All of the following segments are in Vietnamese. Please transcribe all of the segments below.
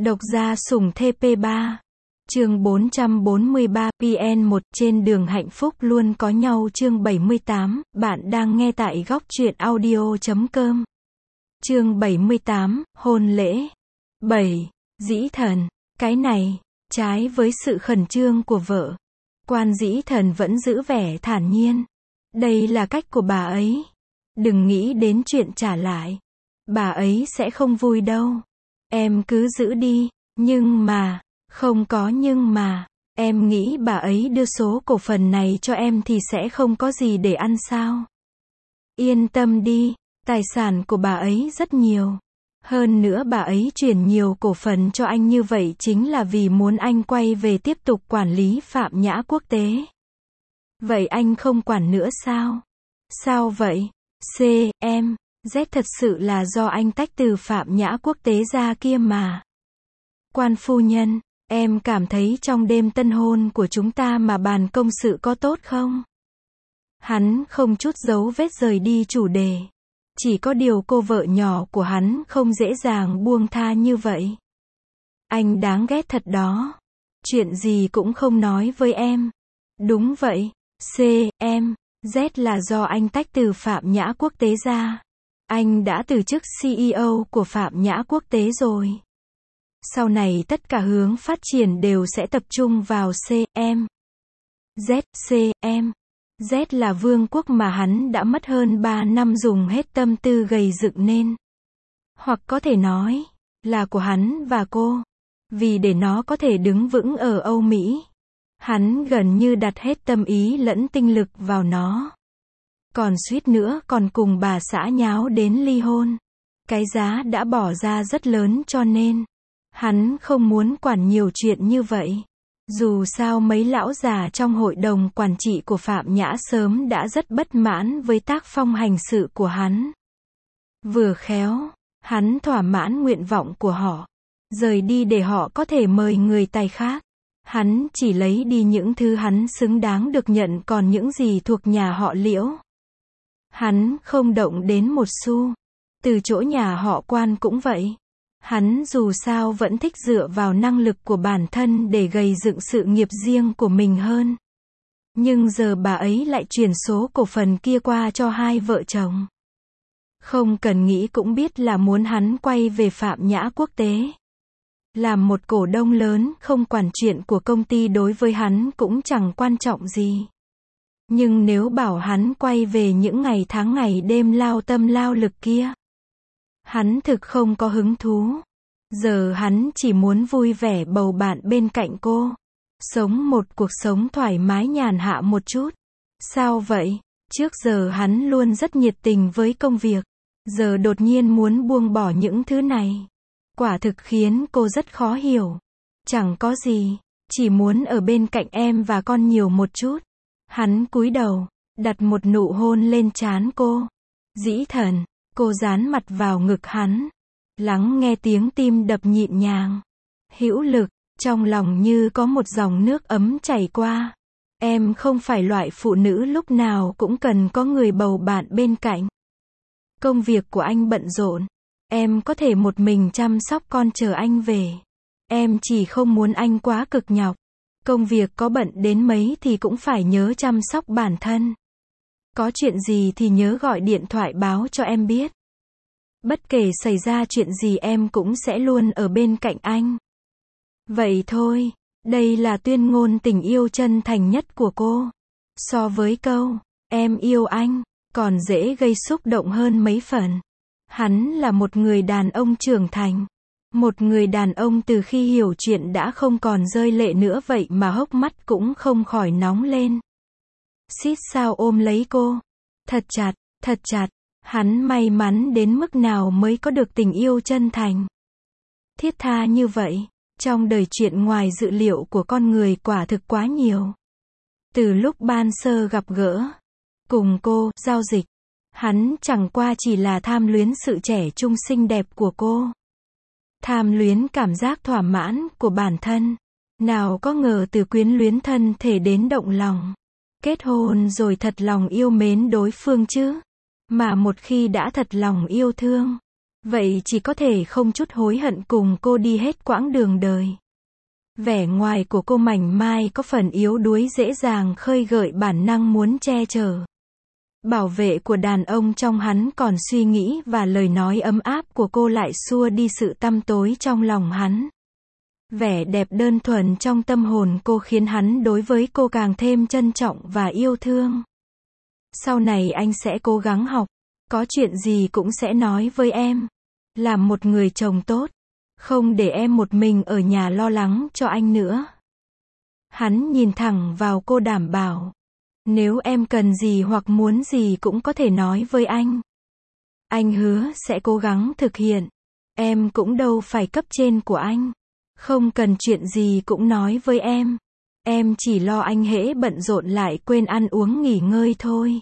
Độc gia sủng TP3. Chương 443 PN1 trên đường hạnh phúc luôn có nhau chương 78, bạn đang nghe tại góc truyện audio.com. Chương 78, hôn lễ. 7. Dĩ Thần. Cái này, trái với sự khẩn trương của vợ. Quan Dĩ Thần vẫn giữ vẻ thản nhiên. Đây là cách của bà ấy. Đừng nghĩ đến chuyện trả lại. Bà ấy sẽ không vui đâu. Em cứ giữ đi, nhưng mà, không có nhưng mà, em nghĩ bà ấy đưa số cổ phần này cho em thì sẽ không có gì để ăn sao? Yên tâm đi, tài sản của bà ấy rất nhiều. Hơn nữa bà ấy chuyển nhiều cổ phần cho anh như vậy chính là vì muốn anh quay về tiếp tục quản lý Phạm Nhã Quốc tế. Vậy anh không quản nữa sao? Sao vậy? Em, Z thật sự là do anh tách từ Phạm Nhã Quốc tế ra kia mà. Quan phu nhân, em cảm thấy trong đêm tân hôn của chúng ta mà bàn công sự có tốt không? Hắn không chút giấu vết rời đi chủ đề. Chỉ có điều cô vợ nhỏ của hắn không dễ dàng buông tha như vậy. Anh đáng ghét thật đó. Chuyện gì cũng không nói với em. Đúng vậy, em, Z là do anh tách từ Phạm Nhã Quốc tế ra. Anh đã từ chức CEO của Phạm Nhã Quốc tế rồi. Sau này tất cả hướng phát triển đều sẽ tập trung vào em. em. Z là vương quốc mà hắn đã mất hơn 3 năm dùng hết tâm tư gầy dựng nên. Hoặc có thể nói, là của hắn và cô. Vì để nó có thể đứng vững ở Âu Mỹ, hắn gần như đặt hết tâm ý lẫn tinh lực vào nó. Còn suýt nữa còn cùng bà xã nháo đến ly hôn. Cái giá đã bỏ ra rất lớn cho nên, hắn không muốn quản nhiều chuyện như vậy. Dù sao mấy lão già trong hội đồng quản trị của Phạm Nhã sớm đã rất bất mãn với tác phong hành sự của hắn. Vừa khéo, hắn thỏa mãn nguyện vọng của họ. Rời đi để họ có thể mời người tài khác. Hắn chỉ lấy đi những thứ hắn xứng đáng được nhận còn những gì thuộc nhà họ Liễu. Hắn không động đến một xu. Từ chỗ nhà họ Quan cũng vậy. Hắn dù sao vẫn thích dựa vào năng lực của bản thân để gầy dựng sự nghiệp riêng của mình hơn. Nhưng giờ bà ấy lại chuyển số cổ phần kia qua cho hai vợ chồng. Không cần nghĩ cũng biết là muốn hắn quay về Phạm Nhã Quốc tế. Làm một cổ đông lớn không quản chuyện của công ty đối với hắn cũng chẳng quan trọng gì. Nhưng nếu bảo hắn quay về những ngày tháng ngày đêm lao tâm lao lực kia, hắn thực không có hứng thú. Giờ hắn chỉ muốn vui vẻ bầu bạn bên cạnh cô. Sống một cuộc sống thoải mái nhàn hạ một chút. Sao vậy? Trước giờ hắn luôn rất nhiệt tình với công việc. Giờ đột nhiên muốn buông bỏ những thứ này. Quả thực khiến cô rất khó hiểu. Chẳng có gì. Chỉ muốn ở bên cạnh em và con nhiều một chút. Hắn cúi đầu, đặt một nụ hôn lên trán cô. Dĩ Thần. Cô dán mặt vào ngực hắn. Lắng nghe tiếng tim đập nhịp nhàng. Hữu lực, trong lòng như có một dòng nước ấm chảy qua. Em không phải loại phụ nữ lúc nào cũng cần có người bầu bạn bên cạnh. Công việc của anh bận rộn. Em có thể một mình chăm sóc con chờ anh về. Em chỉ không muốn anh quá cực nhọc. Công việc có bận đến mấy thì cũng phải nhớ chăm sóc bản thân. Có chuyện gì thì nhớ gọi điện thoại báo cho em biết. Bất kể xảy ra chuyện gì em cũng sẽ luôn ở bên cạnh anh. Vậy thôi, đây là tuyên ngôn tình yêu chân thành nhất của cô. So với câu, em yêu anh, còn dễ gây xúc động hơn mấy phần. Hắn là một người đàn ông trưởng thành. Một người đàn ông từ khi hiểu chuyện đã không còn rơi lệ nữa vậy mà hốc mắt cũng không khỏi nóng lên. Xít sao ôm lấy cô. Thật chặt, thật chặt. Hắn may mắn đến mức nào mới có được tình yêu chân thành. Thiết tha như vậy, trong đời chuyện ngoài dự liệu của con người quả thực quá nhiều. Từ lúc ban sơ gặp gỡ, cùng cô, giao dịch, hắn chẳng qua chỉ là tham luyến sự trẻ trung xinh đẹp của cô. Tham luyến cảm giác thỏa mãn của bản thân. Nào có ngờ từ quyến luyến thân thể đến động lòng. Kết hôn rồi thật lòng yêu mến đối phương chứ. Mà một khi đã thật lòng yêu thương, Vậy chỉ có thể không chút hối hận cùng cô đi hết quãng đường đời. Vẻ ngoài của cô mảnh mai có phần yếu đuối dễ dàng khơi gợi bản năng muốn che chở. Bảo vệ của đàn ông trong hắn còn suy nghĩ và lời nói ấm áp của cô lại xua đi sự tăm tối trong lòng hắn. Vẻ đẹp đơn thuần trong tâm hồn cô khiến hắn đối với cô càng thêm trân trọng và yêu thương. Sau này anh sẽ cố gắng học, có chuyện gì cũng sẽ nói với em. Làm một người chồng tốt, không để em một mình ở nhà lo lắng cho anh nữa. Hắn nhìn thẳng vào cô đảm bảo. Nếu em cần gì hoặc muốn gì cũng có thể nói với anh. Anh hứa sẽ cố gắng thực hiện. Em cũng đâu phải cấp trên của anh. Không cần chuyện gì cũng nói với em. Em chỉ lo anh hễ bận rộn lại quên ăn uống nghỉ ngơi thôi.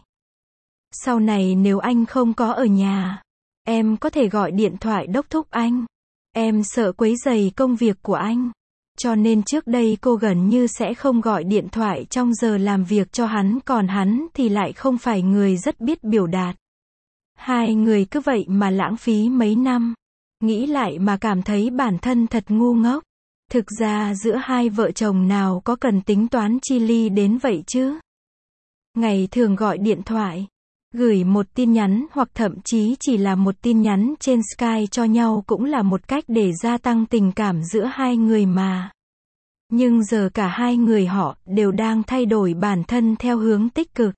Sau này nếu anh không có ở nhà, em có thể gọi điện thoại đốc thúc anh. Em sợ quấy rầy công việc của anh. Cho nên trước đây cô gần như sẽ không gọi điện thoại trong giờ làm việc cho hắn, còn hắn thì lại không phải người rất biết biểu đạt. Hai người cứ vậy mà lãng phí mấy năm. Nghĩ lại mà cảm thấy bản thân thật ngu ngốc. Thực ra giữa hai vợ chồng nào có cần tính toán chi ly đến vậy chứ. Ngày thường gọi điện thoại, gửi một tin nhắn hoặc thậm chí chỉ là một tin nhắn trên Skype cho nhau cũng là một cách để gia tăng tình cảm giữa hai người mà. Nhưng giờ cả hai người họ đều đang thay đổi bản thân theo hướng tích cực.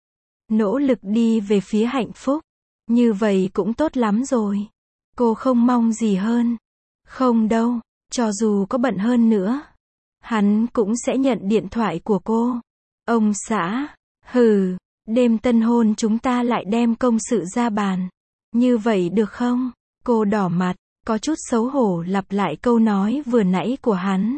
Nỗ lực đi về phía hạnh phúc. Như vậy cũng tốt lắm rồi. Cô không mong gì hơn. Không đâu, cho dù có bận hơn nữa, hắn cũng sẽ nhận điện thoại của cô. Ông xã, hừ, đêm tân hôn chúng ta lại đem công sự ra bàn. Như vậy được không? Cô đỏ mặt, có chút xấu hổ lặp lại câu nói vừa nãy của hắn.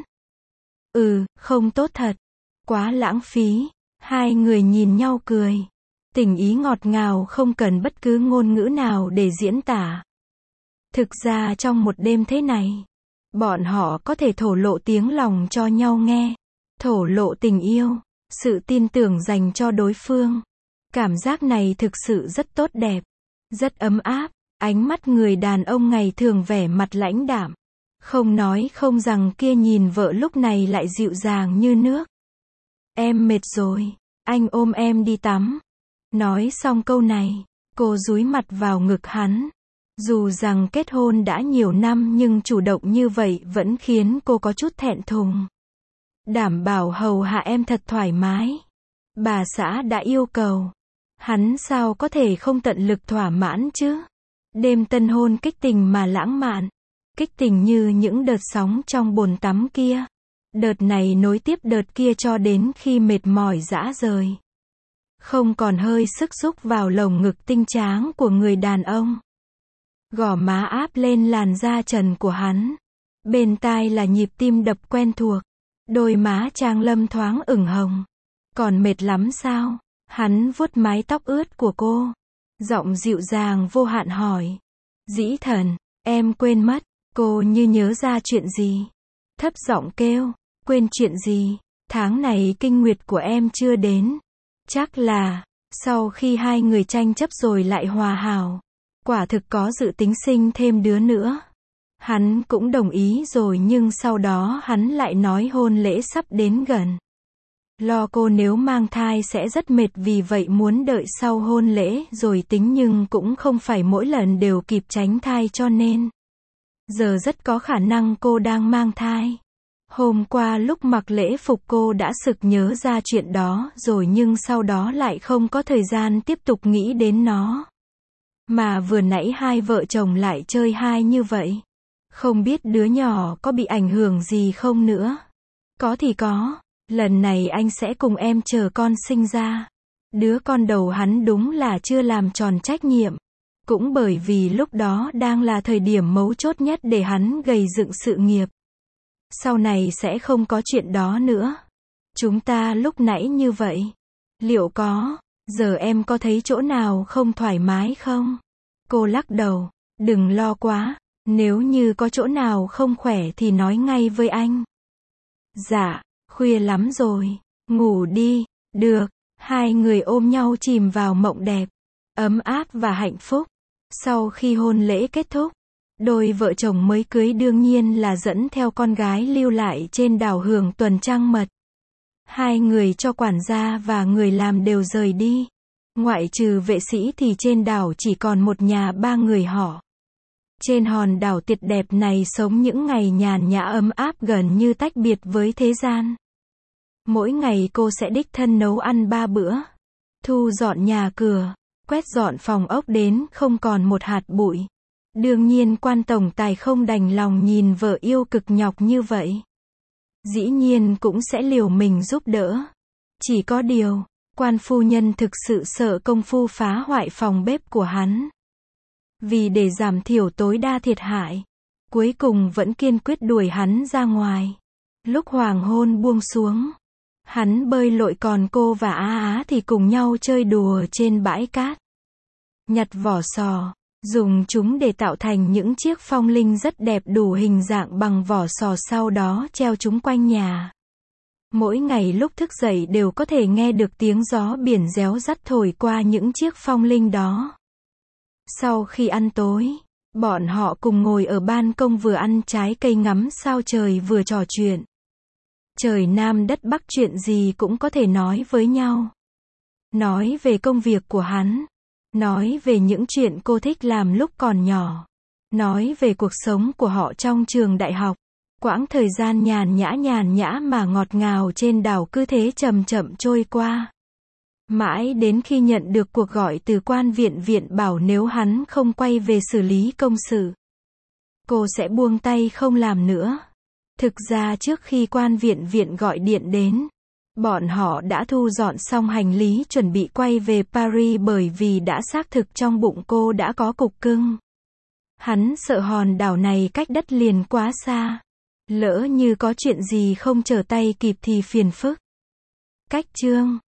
Không tốt thật. Quá lãng phí. Hai người nhìn nhau cười. Tình ý ngọt ngào không cần bất cứ ngôn ngữ nào để diễn tả. Thực ra trong một đêm thế này, bọn họ có thể thổ lộ tiếng lòng cho nhau nghe. Thổ lộ tình yêu, sự tin tưởng dành cho đối phương. Cảm giác này thực sự rất tốt đẹp, rất ấm áp. Ánh mắt người đàn ông ngày thường vẻ mặt lãnh đạm, không nói không rằng kia nhìn vợ lúc này lại dịu dàng như nước. Em mệt rồi, anh ôm em đi tắm. Nói xong câu này, cô dúi mặt vào ngực hắn. Dù rằng kết hôn đã nhiều năm nhưng chủ động như vậy vẫn khiến cô có chút thẹn thùng. Đảm bảo hầu hạ em thật thoải mái. Bà xã đã yêu cầu. Hắn sao có thể không tận lực thỏa mãn chứ? Đêm tân hôn kích tình mà lãng mạn. Kích tình như những đợt sóng trong bồn tắm kia. Đợt này nối tiếp đợt kia cho đến khi mệt mỏi rã rời. Không còn hơi sức xúc vào lồng ngực tinh tráng của người đàn ông. Gò má áp lên làn da trần của hắn. Bên tai là nhịp tim đập quen thuộc. Đôi má Trang Lâm thoáng ửng hồng. Còn mệt lắm sao? Hắn vuốt mái tóc ướt của cô. Giọng dịu dàng vô hạn hỏi. Dĩ Thần, em quên mất. Cô như nhớ ra chuyện gì? Thấp giọng kêu. Quên chuyện gì? Tháng này kinh nguyệt của em chưa đến. Chắc là, sau khi hai người tranh chấp rồi lại hòa hảo. Quả thực có dự tính sinh thêm đứa nữa. Hắn cũng đồng ý rồi nhưng sau đó hắn lại nói hôn lễ sắp đến gần. Lo cô nếu mang thai sẽ rất mệt vì vậy muốn đợi sau hôn lễ rồi tính nhưng cũng không phải mỗi lần đều kịp tránh thai cho nên. Giờ rất có khả năng cô đang mang thai. Hôm qua lúc mặc lễ phục cô đã sực nhớ ra chuyện đó rồi nhưng sau đó lại không có thời gian tiếp tục nghĩ đến nó. Mà vừa nãy hai vợ chồng lại chơi hai như vậy. Không biết đứa nhỏ có bị ảnh hưởng gì không nữa. Có thì có. Lần này anh sẽ cùng em chờ con sinh ra. Đứa con đầu hắn đúng là chưa làm tròn trách nhiệm. Cũng bởi vì lúc đó đang là thời điểm mấu chốt nhất để hắn gầy dựng sự nghiệp. Sau này sẽ không có chuyện đó nữa. Chúng ta lúc nãy như vậy. Liệu có, giờ em có thấy chỗ nào không thoải mái không? Cô lắc đầu. Đừng lo quá. Nếu như có chỗ nào không khỏe thì nói ngay với anh. Dạ, khuya lắm rồi. Ngủ đi. Được. Hai người ôm nhau chìm vào mộng đẹp. Ấm áp và hạnh phúc. Sau khi hôn lễ kết thúc, Đôi vợ chồng mới cưới đương nhiên là dẫn theo con gái lưu lại trên đảo hưởng tuần trăng mật. Hai người cho quản gia và người làm đều rời đi. Ngoại trừ vệ sĩ thì trên đảo chỉ còn một nhà ba người họ. Trên hòn đảo tuyệt đẹp này sống những ngày nhàn nhã ấm áp gần như tách biệt với thế gian. Mỗi ngày cô sẽ đích thân nấu ăn 3 bữa. Thu dọn nhà cửa, quét dọn phòng ốc đến không còn một hạt bụi. Đương nhiên quan tổng tài không đành lòng nhìn vợ yêu cực nhọc như vậy. Dĩ nhiên cũng sẽ liều mình giúp đỡ. Chỉ có điều, quan phu nhân thực sự sợ công phu phá hoại phòng bếp của hắn. Vì để giảm thiểu tối đa thiệt hại, cuối cùng vẫn kiên quyết đuổi hắn ra ngoài. Lúc hoàng hôn buông xuống, hắn bơi lội còn cô và Á Á thì cùng nhau chơi đùa trên bãi cát. Nhặt vỏ sò, dùng chúng để tạo thành những chiếc phong linh rất đẹp đủ hình dạng bằng vỏ sò, sau đó treo chúng quanh nhà. Mỗi ngày lúc thức dậy đều có thể nghe được tiếng gió biển réo rắt thổi qua những chiếc phong linh đó. Sau khi ăn tối, bọn họ cùng ngồi ở ban công vừa ăn trái cây ngắm sao trời vừa trò chuyện. Trời Nam đất Bắc chuyện gì cũng có thể nói với nhau. Nói về công việc của hắn. Nói về những chuyện cô thích làm lúc còn nhỏ. Nói về cuộc sống của họ trong trường đại học. Quãng thời gian nhàn nhã mà ngọt ngào trên đảo cứ thế chậm chậm trôi qua. Mãi đến khi nhận được cuộc gọi từ quan viện bảo nếu hắn không quay về xử lý công sự, cô sẽ buông tay không làm nữa. Thực ra trước khi quan viện gọi điện đến, bọn họ đã thu dọn xong hành lý chuẩn bị quay về Paris bởi vì đã xác thực trong bụng cô đã có cục cưng. Hắn sợ hòn đảo này cách đất liền quá xa. Lỡ như có chuyện gì không trở tay kịp thì phiền phức. Cách chương